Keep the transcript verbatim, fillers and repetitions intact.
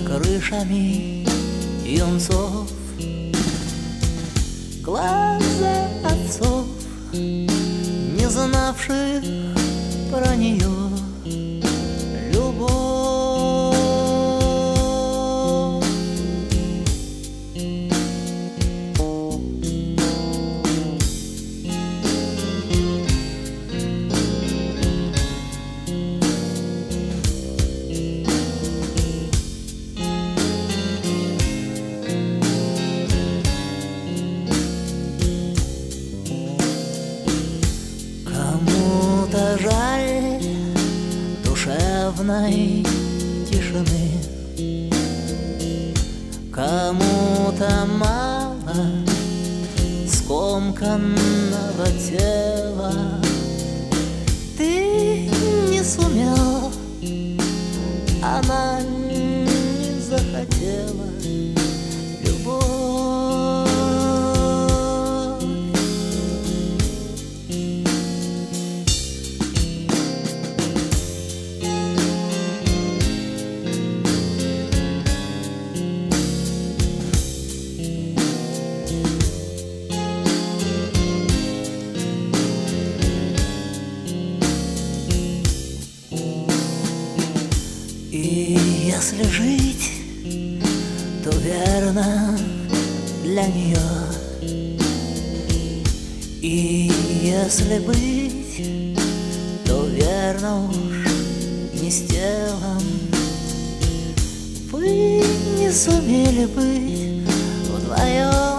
крышами юнцов, глаза отцов, не знавших про нее любовь. Кому-то жаль душевной тишины, кому-то мало скомканного тела. Ты не сумел, она не захотела любовь. И если жить, то верно для нее. И если быть, то верно уж не с телом. Вы не сумели быть вдвоем.